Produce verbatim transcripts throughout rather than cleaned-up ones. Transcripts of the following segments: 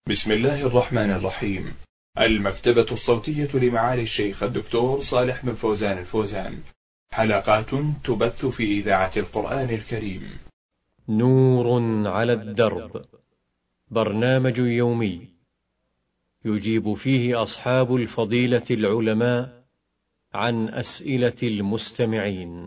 بسم الله الرحمن الرحيم. المكتبة الصوتية لمعالي الشيخ الدكتور صالح بن فوزان الفوزان، حلقات تبث في إذاعة القرآن الكريم. نور على الدرب، برنامج يومي يجيب فيه أصحاب الفضيلة العلماء عن أسئلة المستمعين.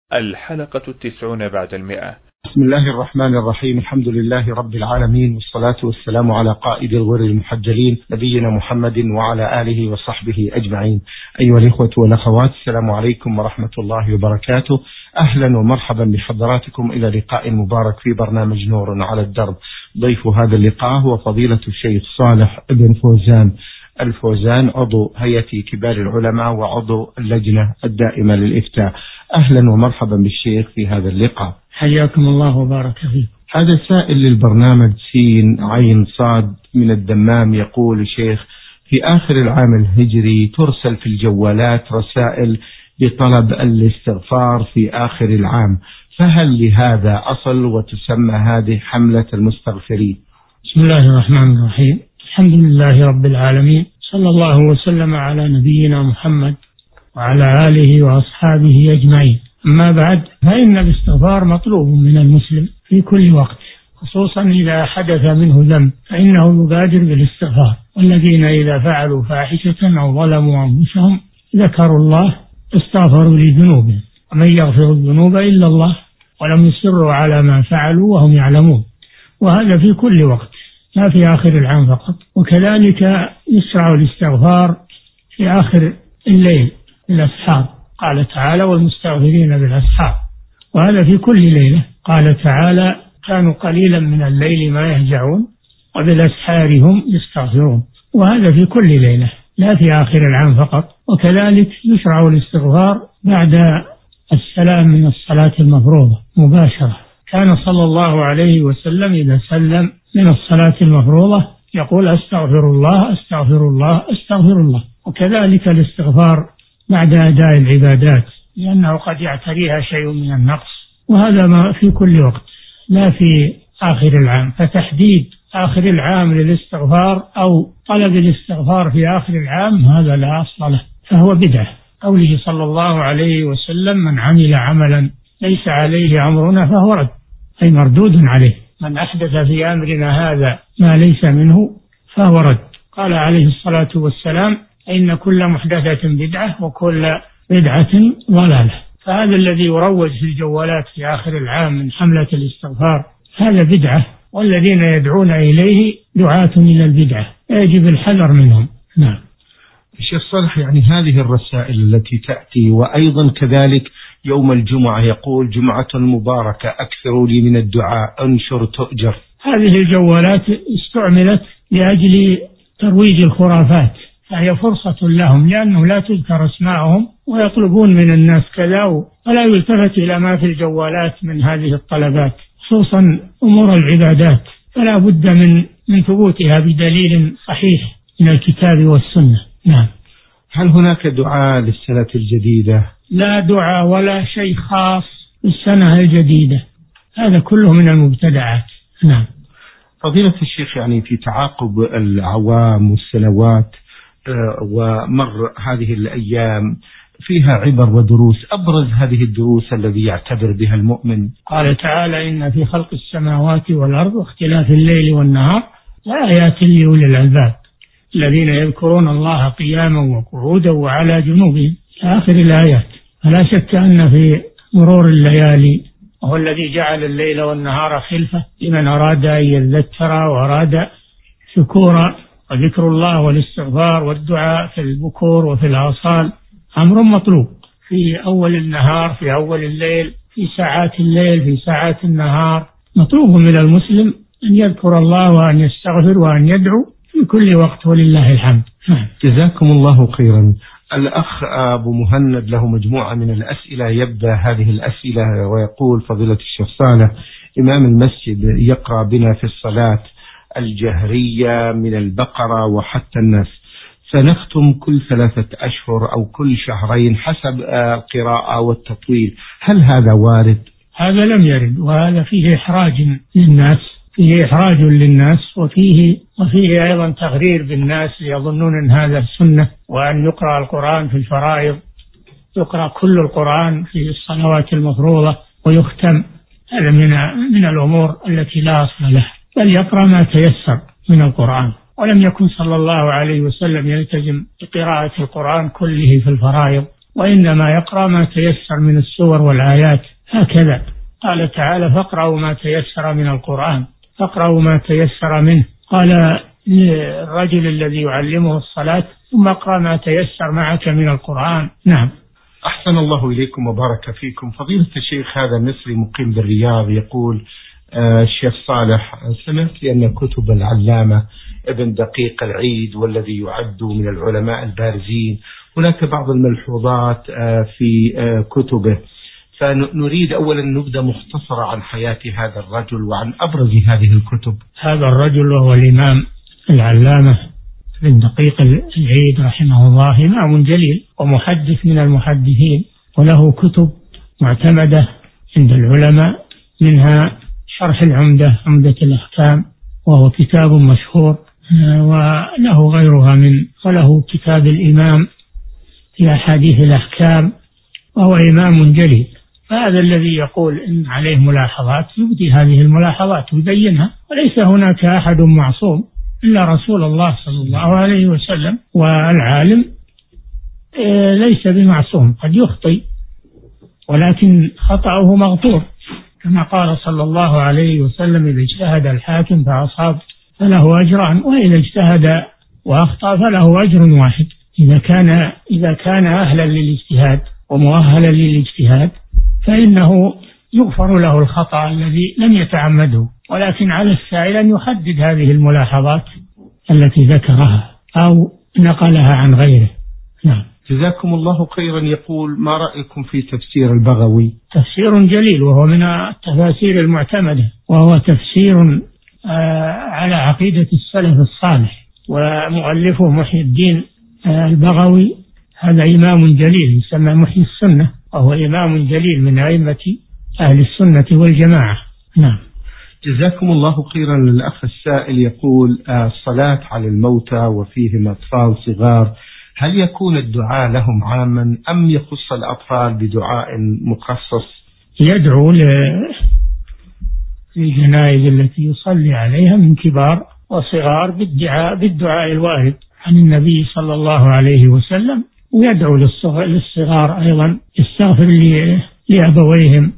الحلقة التسعون بعد المئة. بسم الله الرحمن الرحيم. الحمد لله رب العالمين، والصلاة والسلام على قائد الغر المحجلين نبينا محمد وعلى آله وصحبه أجمعين. أيها الإخوة والأخوات، السلام عليكم ورحمة الله وبركاته. أهلا ومرحبا بحضراتكم إلى لقاء مبارك في برنامج نور على الدرب. ضيف هذا اللقاء هو فضيلة الشيخ صالح بن فوزان الفوزان، عضو هيئة كبار العلماء وعضو اللجنة الدائمة للإفتاء. أهلا ومرحبا بالشيخ في هذا اللقاء. حياكم الله وبارك فيكم. هذا سائل للبرنامج سين عين صاد من الدمام، يقول شيخ: في آخر العام الهجري ترسل في الجوالات رسائل بطلب الاستغفار في آخر العام، فهل لهذا أصل وتسمى هذه حملة المستغفرين؟ بسم الله الرحمن الرحيم. الحمد لله رب العالمين، صلى الله وسلم على نبينا محمد وعلى آله وأصحابه أجمعين. أما بعد، فإن الاستغفار مطلوب من المسلم في كل وقت، خصوصا إذا حدث منه ذنب فإنه يبادر بالاستغفار. والذين إذا فعلوا فاحشة أو ظلموا أنفسهم ذكروا الله استغفروا لذنوبهم، ومن يغفر الذنوب إلا الله ولم يصروا على ما فعلوا وهم يعلمون. وهذا في كل وقت، لا في آخر العام فقط. وكذلك يشرع الاستغفار في آخر الليل الأسحار، قال تعالى: والمستغفرين بالأسحار. وهذا في كل ليلة، قال تعالى: كانوا قليلا من الليل ما يهجعون وبالأسحار هم يستغفرون. وهذا في كل ليلة، لا في آخر العام فقط. وكذلك يشرع الاستغفار بعد السلام من الصلاة المفروضة مباشرة. كان صلى الله عليه وسلم إذا سلم من الصلاة المفروضة يقول: أستغفر الله أستغفر الله أستغفر الله. وكذلك الاستغفار بعد أداء العبادات، لأنه قد يعتريها شيء من النقص. وهذا ما في كل وقت، لا في آخر العام. فتحديد آخر العام للاستغفار أو طلب الاستغفار في آخر العام هذا لا أصل له، فهو بدعة. قوله صلى الله عليه وسلم: من عمل عملا ليس عليه أمرنا فهو رد، أي مردود عليه. من أحدث في أمرنا هذا ما ليس منه فهو رد. قال عليه الصلاة والسلام: إن كل محدثة بدعة وكل بدعة ضلالة. فهذا الذي يروج في الجوالات في آخر العام من حملة الاستغفار هذا بدعة، والذين يدعون إليه دعاة إلى البدعة، يجب الحذر منهم. نعم. الشيخ صالح، يعني هذه الرسائل التي تأتي، وأيضا كذلك يوم الجمعة يقول: جمعة مباركة أكثروا لي من الدعاء أنشر تؤجر. هذه الجوالات استعملت لأجل ترويج الخرافات، فهي فرصة لهم، لأنه لا تذكر اسمائهم ويطلبون من الناس كذا، ولا يلتفت إلى ما في الجوالات من هذه الطلبات، خصوصا أمور العبادات، فلا بد من من ثبوتها بدليل صحيح من الكتاب والسنة. نعم. هل هناك دعاء للسنة الجديدة؟ لا دعاء ولا شيء خاص بالسنة الجديدة، هذا كله من المبتدعات. نعم. فضيلة الشيخ، يعني في تعاقب الأعوام والسنوات ومر هذه الأيام فيها عبر ودروس، أبرز هذه الدروس الذي يعتبر بها المؤمن: قال تعالى: إن في خلق السماوات والأرض واختلاف الليل والنهار لآيات لأولي الألباب الذين يذكرون الله قياما وقعودا وعلى جنوبهم، آخر الآيات. فلا شك أن في مرور الليالي، وهو الذي جعل الليل والنهار خلفة لمن أراد أن يذكر وأراد شكورا، وذكر الله والاستغفار والدعاء في البكور وفي الآصال أمر مطلوب في أول النهار، في أول الليل، في ساعات الليل، في ساعات النهار. مطلوب من المسلم أن يذكر الله وأن يستغفر وأن يدعو في كل وقت، ولله الحمد. جزاكم الله خيرا. الأخ أبو مهند له مجموعة من الأسئلة، يبدأ هذه الأسئلة ويقول: فضيلة الشيخ صالح، إمام المسجد يقرأ بنا في الصلاة الجهرية من البقرة وحتى الناس، فنختم كل ثلاثة أشهر أو كل شهرين حسب القراءة والتطويل، هل هذا وارد؟ هذا لم يرد، وهذا فيه إحراج للناس، فيه إحراج للناس، وفيه وفيه أيضا تغرير بالناس ليظنون أن هذا السنة، وأن يقرأ القرآن في الفرائض، يقرأ كل القرآن في الصلوات المفروضة ويختم. هذا من من الأمور التي لا أصل لها، بل يقرأ ما تيسر من القرآن. ولم يكن صلى الله عليه وسلم يلتزم بقراءة القرآن كله في الفرائض، وإنما يقرأ ما تيسر من السور والآيات. هكذا قال تعالى: فاقرأوا ما تيسر من القرآن، فاقرأوا ما تيسر منه. قال للرجل الذي يعلمه الصلاة: ثم اقرأ ما تيسر معك من القرآن. نعم. أحسن الله إليكم وبارك فيكم. فضيلة الشيخ، هذا مصري مقيم بالرياض يقول: آه الشيخ صالح، سمعت أن كتب العلامة ابن دقيق العيد والذي يعد من العلماء البارزين هناك بعض الملحوظات آه في آه كتبه، فنريد أولا نبدأ مختصرة عن حياة هذا الرجل وعن أبرز هذه الكتب. هذا الرجل وهو الإمام العلامة ابن دقيق العيد رحمه الله، إمام جليل ومحدث من المحدثين، وله كتب معتمدة عند العلماء، منها شرح العمدة، عمدة الأحكام، وهو كتاب مشهور، وله غيرها من وله كتاب الإمام في أحاديث الأحكام، وهو إمام جليل. فهذا الذي يقول إن عليه ملاحظات يبدي هذه الملاحظات ويبينها، وليس هناك أحد معصوم إلا رسول الله صلى الله عليه وسلم، والعالم ليس بمعصوم، قد يخطئ ولكن خطأه مغفور، كما قال صلى الله عليه وسلم: إذا اجتهد الحاكم فأصاب فله أجران، وإذا اجتهد وأخطأ فله أجر واحد. إذا كان إذا كان أهلا للاجتهاد ومؤهلا للاجتهاد فإنه يغفر له الخطأ الذي لم يتعمده، ولكن على السائل أن يحدد هذه الملاحظات التي ذكرها أو نقلها عن غيره. نعم. جزاكم الله خيرا. يقول: ما رأيكم في تفسير البغوي؟ تفسير جليل، وهو من التفاسير المعتمدة، وهو تفسير على عقيدة السلف الصالح، ومؤلفه محي الدين البغوي هذا إمام جليل يسمى محي السنة، وهو إمام جليل من أئمة أهل السنة والجماعة. نعم. جزاكم الله خيرا. للأخ السائل يقول: الصلاة على الموتى وفيهم أطفال صغار، هل يكون الدعاء لهم عاما أم يخص الأطفال بدعاء مخصص؟ يدعو للجنائز التي يصلي عليها من كبار وصغار بالدعاء بالدعاء الوارد عن النبي صلى الله عليه وسلم، ويدعو للصغار أيضا، يستغفر لأبويهم،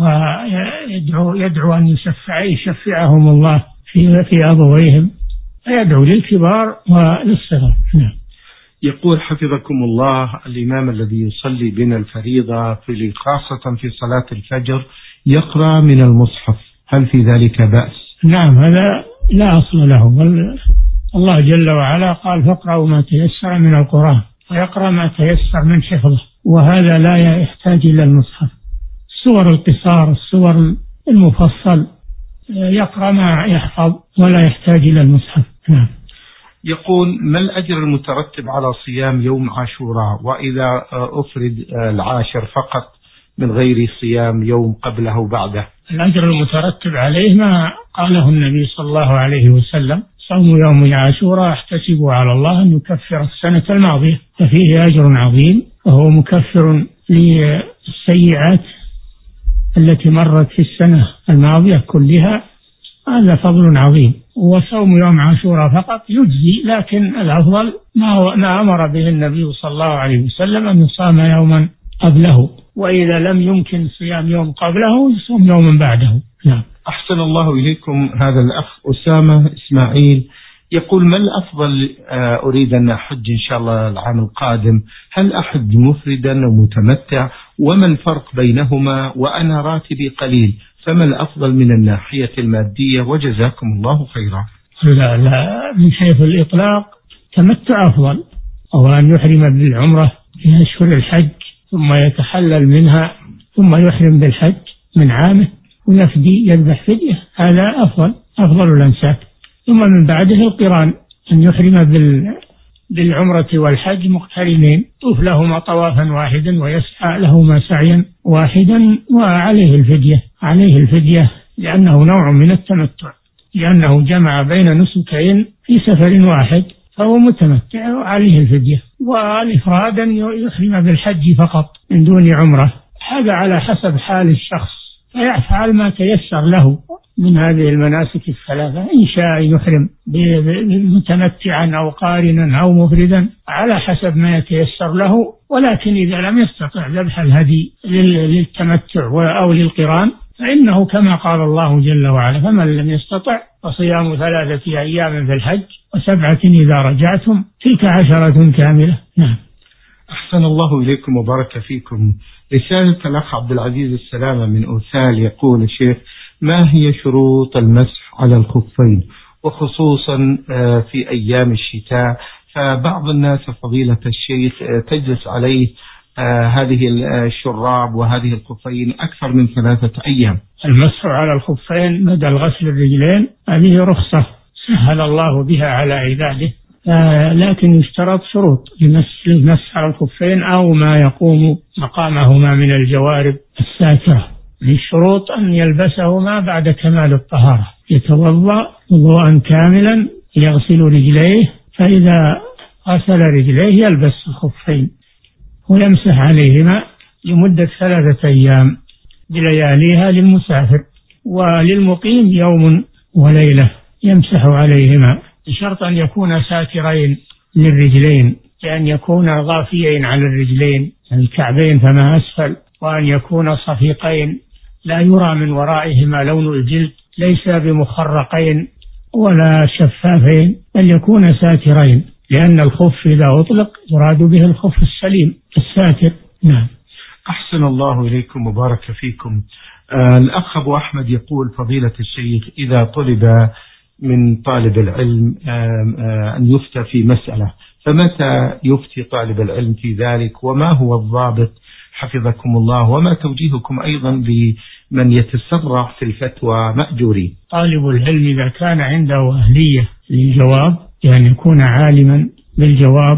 ويدعو يدعو أن يشفع يشفعهم الله في في أبويهم، ويدعو للكبار وللصغار. نعم. يقول: حفظكم الله، الإمام الذي يصلي بنا الفريضة في خاصة في صلاة الفجر يقرأ من المصحف، هل في ذلك بأس؟ نعم، هذا لا أصل له. الله جل وعلا قال: فاقرأوا ما تيسر من القرآن، ويقرأ ما تيسر من حفظه، وهذا لا يحتاج إلى المصحف. السور القصار، السور المفصل، يقرأ ما يحفظ ولا يحتاج إلى المصحف. نعم. يقول: ما الأجر المترتب على صيام يوم عاشوراء، وإذا أفرد العاشر فقط من غير صيام يوم قبله وبعده؟ الأجر المترتب عليه ما قاله النبي صلى الله عليه وسلم: صوم يوم عاشوراء احتسب على الله أن يكفر السنة الماضية، ففيه أجر عظيم، وهو مكفر للسيئات التي مرت في السنة الماضية كلها. هذا فضل عظيم. وصوم يوم عاشوراء فقط يجزي، لكن الأفضل ما, ما أمر به النبي صلى الله عليه وسلم أن يصام يوما قبله، وإذا لم يمكن صيام يوم قبله يصوم يوما بعده. نعم. أحسن الله إليكم. هذا الأخ أسامة إسماعيل يقول: ما الأفضل؟ أريد أن أحج إن شاء الله العام القادم، هل أحج مفردا أو متمتع؟ وما الفرق بينهما؟ وأنا راتبي قليل، فما الأفضل من الناحية المادية؟ وجزاكم الله خيرا. لا لا، من حيث الإطلاق تمتع أفضل، أو أن يحرم بالعمرة في أشهر الحج ثم يتحلل منها ثم يحرم بالحج من عامه ويفدي يذبح فدية، هذا أفضل أفضل الأنساك. ثم من بعده القران، أن يحرم بال بالعمرة والحج مقترنين، يطوف لهما طوافا واحدا ويسعى لهما سعيا واحدا، وعليه الفدية عليه الفدية لأنه نوع من التمتع. لأنه جمع بين نسكين في سفر واحد فهو متمتع وعليه الفدية. والإفراد أن يحرم بالحج فقط من دون عمرة، هذا على حسب حال الشخص، فيفعل ما تيسر له من هذه المناسك الثلاثة، إن شاء يحرم متمتعا أو قارنا أو مفردا على حسب ما يتيسر له. ولكن إذا لم يستطع ذبح الهدي للتمتع أو للقران فإنه كما قال الله جل وعلا: فمن لم يستطع فصيام ثلاثة أيام في الحج وسبعة إذا رجعتم تلك عشرة كاملة. نعم. أحسن الله إليكم وبارك فيكم. رسالة الأخ عبد العزيز السلامة من أوثال يقول: الشيخ، ما هي شروط المسح على الخفين وخصوصا في أيام الشتاء؟ فبعض الناس فضيلة الشيخ تجلس عليه هذه الشراب وهذه الخفين أكثر من ثلاثة أيام. المسح على الخفين مدى الغسل الرجلين هذه رخصة سهل الله بها على عباده، لكن يشترط شروط للمسح على الخفين أو ما يقوم مقامهما من الجوارب الساترة. الشروط أن يلبسهما بعد كمال الطهارة، يتوضأ وضوءا كاملا، يغسل رجليه، فإذا غسل رجليه يلبس الخفين ويمسح عليهما لمدة ثلاثة أيام بلياليها للمسافر، وللمقيم يوم وليلة يمسح عليهما، بشرط أن يكون ساترين للرجلين، بأن يكون غافيين على الرجلين الكعبين فما أسفل، وأن يكون صفيقين لا يرى من ورائهما لون الجلد، ليس بمخرقين ولا شفافين، بل يكون ساترين، لأن الخف إذا أطلق يراد به الخف السليم الساتر. نعم. أحسن الله إليكم وبارك فيكم. آه الأخ أبو أحمد يقول: فضيلة الشيخ، إذا طلب من طالب العلم آه آه أن يفتى في مسألة، فمتى يفتي طالب العلم في ذلك، وما هو الضابط حفظكم الله، وما توجيهكم أيضا لمن يتسرع في الفتوى مأجورين؟ طالب العلم إذا كان عنده أهلية للجواب، يعني يكون عالما بالجواب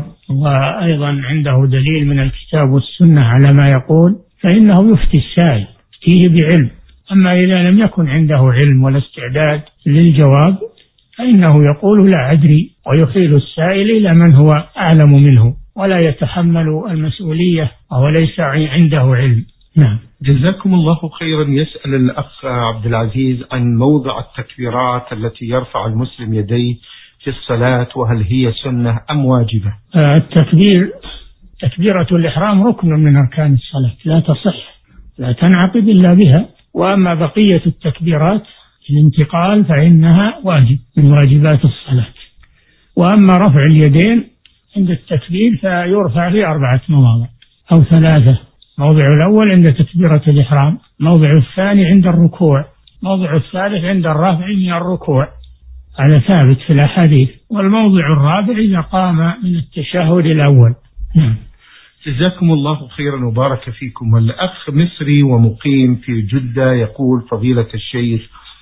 وأيضا عنده دليل من الكتاب والسنة على ما يقول، فإنه يفتي السائل، يفتيه بعلم. أما إذا لم يكن عنده علم ولا استعداد للجواب فإنه يقول لا أدري، ويحيل السائل إلى من هو أعلم منه ولا يتحمل المسؤولية وهو ليس عنده علم. نعم. جزاكم الله خيرا. يسأل الأخ عبد العزيز عن موضع التكبيرات التي يرفع المسلم يديه في الصلاة، وهل هي سنة أم واجبة؟ التكبير تكبيرة الإحرام ركن من أركان الصلاة، لا تصح، لا تنعقد إلا بها. وأما بقية التكبيرات الانتقال فإنها واجب من واجبات الصلاة. وأما رفع اليدين عند التكبير فيرفع في أربعة مواضع أو ثلاثة: موضع الأول عند تكبيرة الإحرام، موضع الثاني عند الركوع، موضع الثالث عند الرفع من الركوع، هذا ثابت في الأحاديث، والموضع الرابع إذا قام من التشهد الأول. نعم. جزاكم الله خيرا وبارك فيكم. والأخ مصري ومقيم في جدة يقول: فضيلة الشيخ،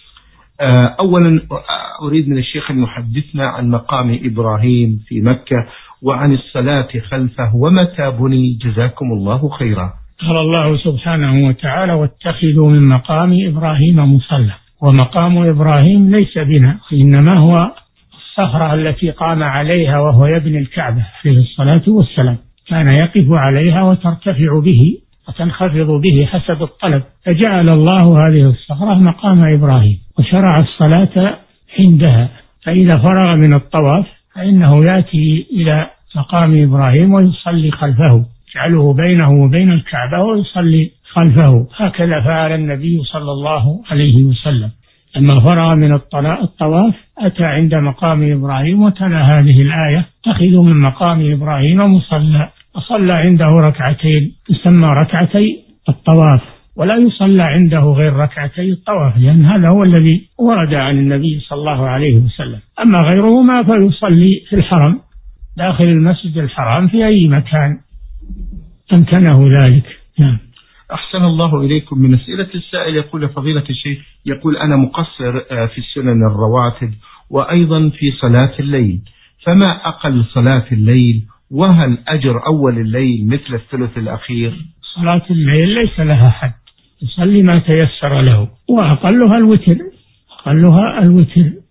أولا أريد من الشيخ أن يحدثنا عن مقام إبراهيم في مكة وعن الصلاة خلفه ومتى بني، جزاكم الله خيرا. قال الله سبحانه وتعالى: واتخذوا من مقام إبراهيم مصلى. ومقام إبراهيم ليس بنا، إنما هو الصخرة التي قام عليها وهو يبني الكعبة عليه الصلاة والسلام، كان يقف عليها وترتفع به وتنخفض به حسب الطلب، فجعل الله هذه الصخرة مقام إبراهيم وشرع الصلاة عندها. فإذا فرغ من الطواف فإنه يأتي إلى مقام إبراهيم ويصلي خلفه، يجعله بينه وبين الكعبة ويصلي خلفه. هكذا فعل النبي صلى الله عليه وسلم، لما فرغ من الطواف أتى عند مقام إبراهيم وتلا هذه الآية: اتخذوا من مقام إبراهيم مصلى، وصلى عنده ركعتين تسمى ركعتي الطواف، ولا يصلى عنده غير ركعتي الطواف، لأن هذا هو الذي ورد عن النبي صلى الله عليه وسلم. أما غيرهما فيصلي في الحرم داخل المسجد الحرام في أي مكان أمكنه ذلك. نعم. أحسن الله إليكم. من أسئلة السائل يقول: فضيلة الشيخ، يقول: أنا مقصر في السنن الرواتب وأيضا في صلاة الليل، فما أقل صلاة الليل؟ وهل أجر أول الليل مثل الثلث الأخير؟ صلاة الليل ليس لها حد، يصلي ما تيسر له، وأقلها الوتر، أقلها الوتر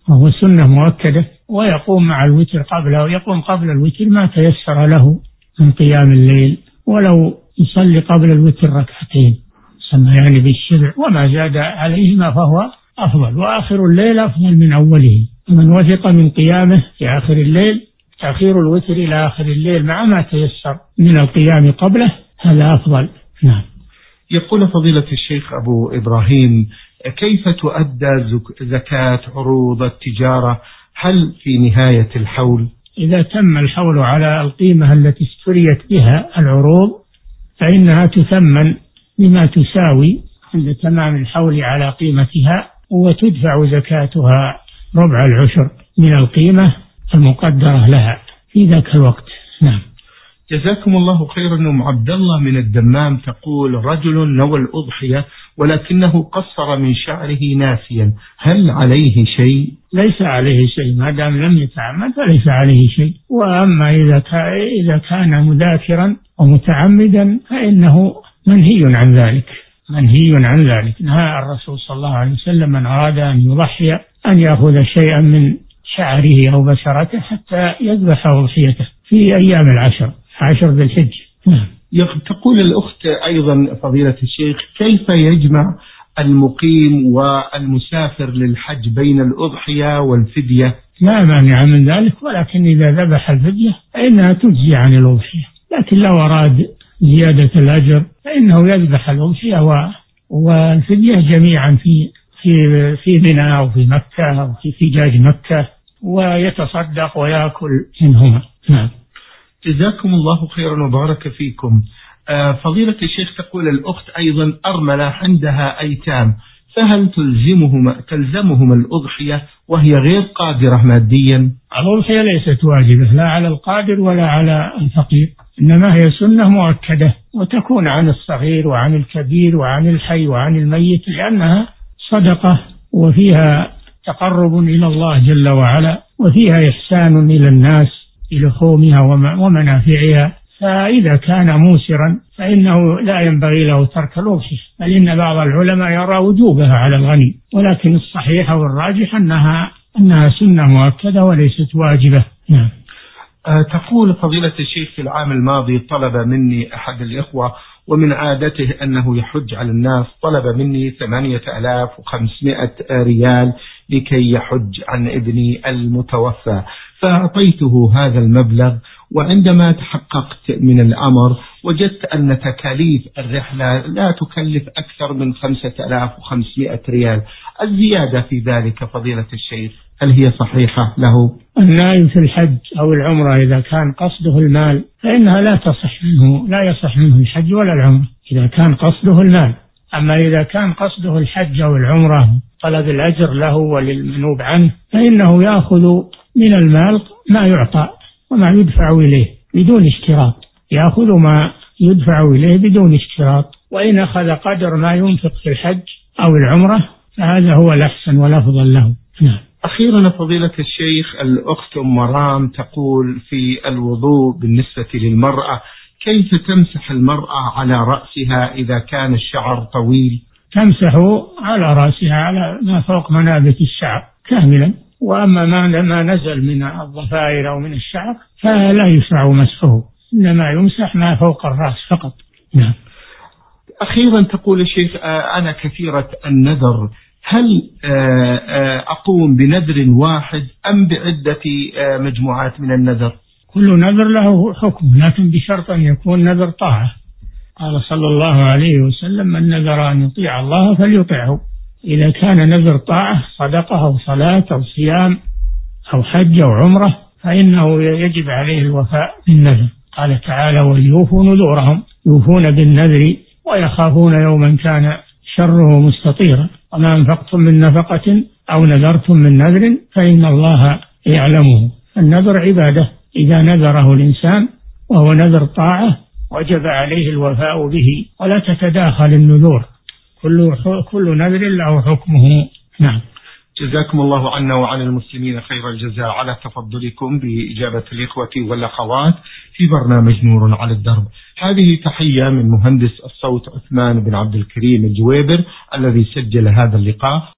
وهو سنة مؤكدة، ويقوم مع الوتر قبله، يقوم قبل الوتر ما تيسر له من قيام الليل، ولو يصلي قبل الوتر ركعتين سمى يعني بالشبع، وما زاد عليهما فهو أفضل، وآخر الليل أفضل من أوله. ومن وثق من قيامه في آخر الليل تأخير الوتر إلى آخر الليل مع ما تيسر من القيام قبله هذا أفضل. نعم. يقول فضيلة الشيخ أبو إبراهيم: كيف تؤدى زكاة عروض التجارة؟ هل في نهاية الحول؟ إذا تم الحول على القيمة التي اشتريت بها العروض فإنها تثمن بما تساوي عند تمام الحول على قيمتها، وتدفع زكاتها ربع العشر من القيمة المقدرة لها في ذاك الوقت. نعم. جزاكم الله خيرا. أم عبد الله من الدمام تقول: رجل نوى الأضحية ولكنه قصر من شعره ناسيا، هل عليه شيء؟ ليس عليه شيء ما دام لم يتعمد فليس عليه شيء، وأما إذا إذا كان مذاكرا ومتعمدا فإنه منهي عن ذلك، منهي عن ذلك. نهى الرسول صلى الله عليه وسلم من أراد أن يضحي أن يأخذ شيئا من شعره أو بشرته حتى يذبح أضحيته في أيام العشر عشر ذي الحجة. تقول الأخت أيضا فضيلة الشيخ: كيف يجمع المقيم والمسافر للحج بين الأضحية والفدية؟ لا مانع من ذلك، ولكن إذا ذبح الفدية فإنها تجزي عن الأضحية، لكن لو أراد زيادة الأجر فإنه يذبح الأضحية والفدية جميعا في في في منى أو في مكة أو في فجاج مكة، ويتصدق ويأكل منهما. نعم. جزاكم الله خيرا وبارك فيكم. آه فضيلة الشيخ تقول الأخت أيضا: أرملة عندها أيتام، فهل تلزمهم تلزمهم الأضحية وهي غير قادرة ماديا؟ الأضحية ليست واجبة لا على القادر ولا على الفقير، إنما هي سنة مؤكدة، وتكون عن الصغير وعن الكبير وعن الحي وعن الميت، لأنها صدقة وفيها تقرب إلى الله جل وعلا، وفيها إحسان إلى الناس بلحومها ومنافعها. فإذا كان موسرا فإنه لا ينبغي له ترك الأضحية، بل إن بعض العلماء يرى وجوبها على الغني، ولكن الصحيح والراجح أنها أنها سنة مؤكدة وليست واجبة. نعم. أه تقول فضيلة الشيخ: في العام الماضي طلب مني أحد الإخوة ومن عادته أنه يحج على الناس، طلب مني ثمانية آلاف وخمسمائة ريال لكي يحج عن ابني المتوفى، فأعطيته هذا المبلغ، وعندما تحققت من الأمر وجدت أن تكاليف الرحلة لا تكلف أكثر من خمسة آلاف وخمسمائة ريال. الزيادة في ذلك فضيلة الشيخ هل هي صحيحة له؟ النائم في الحج أو العمرة إذا كان قصده المال فإنها لا تصح منه لا يصح منه الحج ولا العمرة إذا كان قصده المال. أما إذا كان قصده الحج أو العمرة طلب الأجر له وللمنوب عنه فإنه يأخذ من المال ما يعطى وما يدفع إليه بدون اشتراط، يأخذ ما يدفع إليه بدون اشتراط، وإن أخذ قدر ما ينفق في الحج أو العمرة فهذا هو الأحسن والأفضل له. نعم. أخيرا فضيلة الشيخ الأخت أم مرام تقول: في الوضوء بالنسبة للمرأة كيف تمسح المرأة على رأسها إذا كان الشعر طويل؟ تمسح على رأسها على ما فوق منابت الشعر كاملا، وأما ما ما نزل من الضفائر أو من الشعر فلا يشرع مسحه، إنما يمسح ما فوق الرأس فقط. نعم. أخيرا تقول الشيخ: أنا كثيرة النذر، هل أقوم بنذر واحد أم بعدة مجموعات من النذر؟ كل نذر له حكم، لكن بشرط أن يكون نذر طاعة. قال صلى الله عليه وسلم: من نذر أن يطيع الله فليطعه. إذا كان نذر طاعة صدقة أو صلاة أو صيام أو حج أو عمرة فإنه يجب عليه الوفاء بالنذر. قال تعالى: وليوفوا نذورهم، يوفون بالنذر ويخافون يوما كان شره مستطيرا، وما أنفقتم من نفقة أو نذرتم من نذر فإن الله يعلمه. النذر عبادة، إذا نذره الإنسان وهو نذر طاعة وجب عليه الوفاء به، ولا تتداخل النذور، كل كل نذر له حكمه. نعم. جزاكم الله عنا وعن المسلمين خير الجزاء على تفضلكم بإجابة الإخوة والأخوات في برنامج نور على الدرب. هذه تحية من مهندس الصوت عثمان بن عبد الكريم الجويبر الذي سجل هذا اللقاء.